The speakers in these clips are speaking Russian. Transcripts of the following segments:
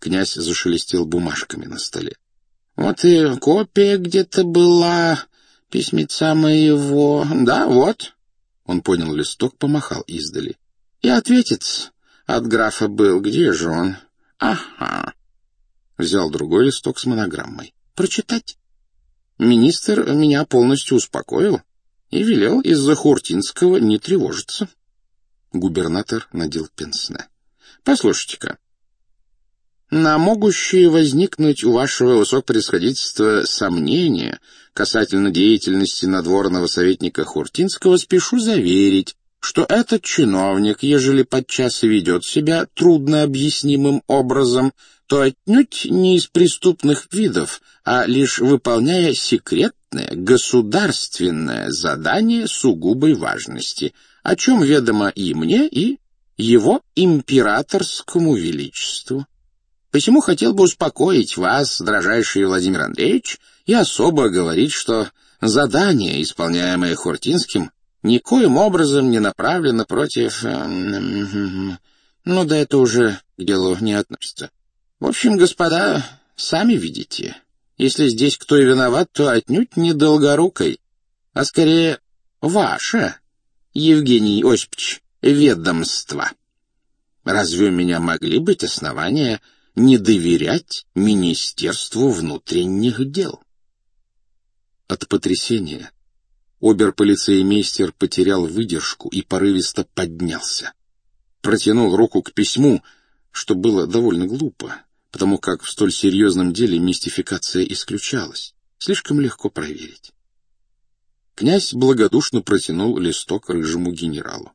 Князь зашелестел бумажками на столе. Вот и копия где-то была письмеца моего. Да, вот. Он поднял листок, помахал издали. И ответец от графа был. Где же он? Ага. Взял другой листок с монограммой. Прочитать. Министр меня полностью успокоил и велел из-за Хуртинского не тревожиться. Губернатор надел пенсне. Послушайте-ка. На могущие возникнуть у вашего высокопревосходительства сомнения касательно деятельности надворного советника Хуртинского спешу заверить, что этот чиновник, ежели подчас и ведет себя труднообъяснимым образом, то отнюдь не из преступных видов, а лишь выполняя секретное государственное задание сугубой важности, о чем ведомо и мне, и его императорскому величеству. Посему хотел бы успокоить вас, дрожайший Владимир Андреевич, и особо говорить, что задание, исполняемое Хуртинским, никоим образом не направлено против... Ну да это уже к делу не относится. В общем, господа, сами видите, если здесь кто и виноват, то отнюдь не Долгорукой, а скорее ваше, Евгений Осипович, ведомство. Разве у меня могли быть основания не доверять Министерству внутренних дел? От потрясения обер-полицеймейстер потерял выдержку и порывисто поднялся. Протянул руку к письму, что было довольно глупо, потому как в столь серьезном деле мистификация исключалась. Слишком легко проверить. Князь благодушно протянул листок рыжему генералу.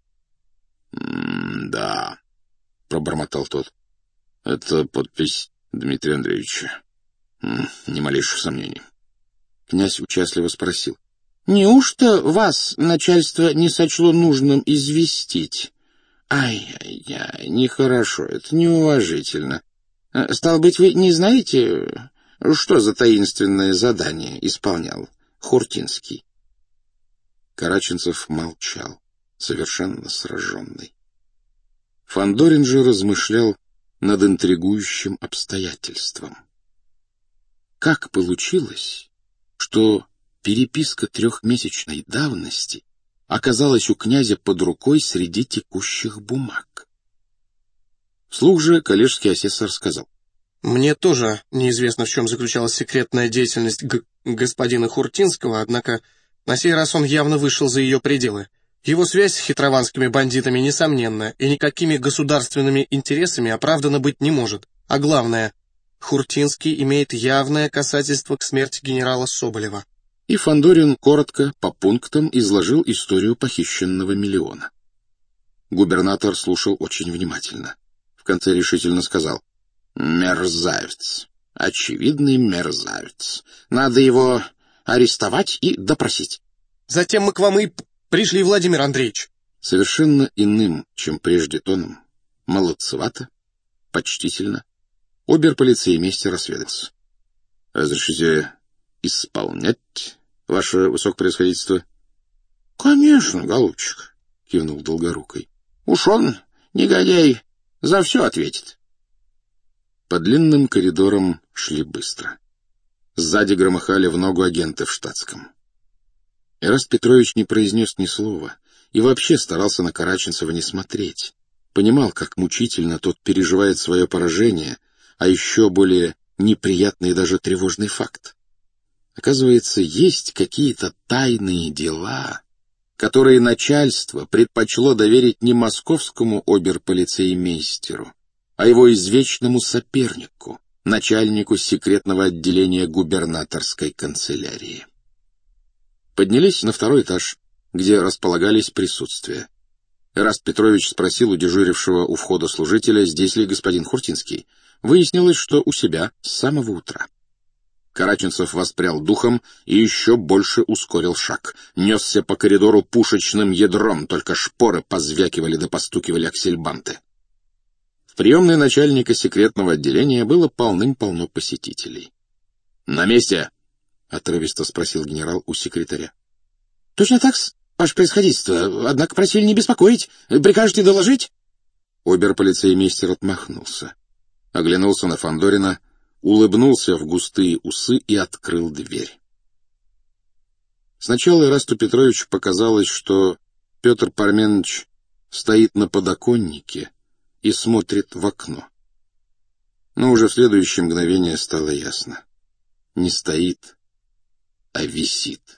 «Да», — пробормотал тот, — «это подпись Дмитрия Андреевича. Ни малейших сомнений». Князь участливо спросил. «Неужто вас начальство не сочло нужным известить?» «Ай-яй-яй, нехорошо, это неуважительно. Стало быть, вы не знаете, что за таинственное задание исполнял Хуртинский?» Караченцев молчал, совершенно сраженный. Фандорин же размышлял над интригующим обстоятельством. Как получилось, что переписка 3-месячной давности оказалась у князя под рукой среди текущих бумаг? Вслух же коллежский асессор сказал. Мне тоже неизвестно, в чем заключалась секретная деятельность господина Хуртинского, однако на сей раз он явно вышел за ее пределы. Его связь с хитрованскими бандитами несомненна и никакими государственными интересами оправдана быть не может. А главное, Хуртинский имеет явное касательство к смерти генерала Соболева. И Фандорин коротко, по пунктам, изложил историю похищенного миллиона. Губернатор слушал очень внимательно. В конце решительно сказал: «Мерзавец, очевидный мерзавец. Надо его арестовать и допросить». «Затем мы к вам и пришли, Владимир Андреевич». Совершенно иным, чем прежде тоном, молодцевато, почтительно, обер-полицеймейстер осведомился. «Разрешите исполнять, ваше высокопревосходительство?» «Конечно, голубчик», — кивнул Долгорукой. «Уж он, негодяй, за все ответит». По длинным коридорам шли быстро. Сзади громыхали в ногу агенты в штатском. Эраст Петрович не произнес ни слова и вообще старался на Караченцева не смотреть. Понимал, как мучительно тот переживает свое поражение, а еще более неприятный и даже тревожный факт. Оказывается, есть какие-то тайные дела, которые начальство предпочло доверить не московскому обер-полицеймейстеру, а его извечному сопернику, начальнику секретного отделения губернаторской канцелярии. Поднялись на 2-й этаж, где располагались присутствия. Эраст Петрович спросил у дежурившего у входа служителя, здесь ли господин Хуртинский. Выяснилось, что у себя с самого утра. Караченцев воспрял духом и еще больше ускорил шаг. Несся по коридору пушечным ядром, только шпоры позвякивали да постукивали аксельбанты. В приемной начальника секретного отделения было полным-полно посетителей. «На месте?» — отрывисто спросил генерал у секретаря. «Точно так, ваше происходительство. Однако просили не беспокоить. Прикажете доложить?» Обер-полицеймейстер отмахнулся. оглянулся на Фандорина, улыбнулся в густые усы и открыл дверь. Сначала Ирасту Петровичу показалось, что Петр Парменович стоит на подоконнике и смотрит в окно. Но уже в следующее мгновение стало ясно. Не стоит, а висит.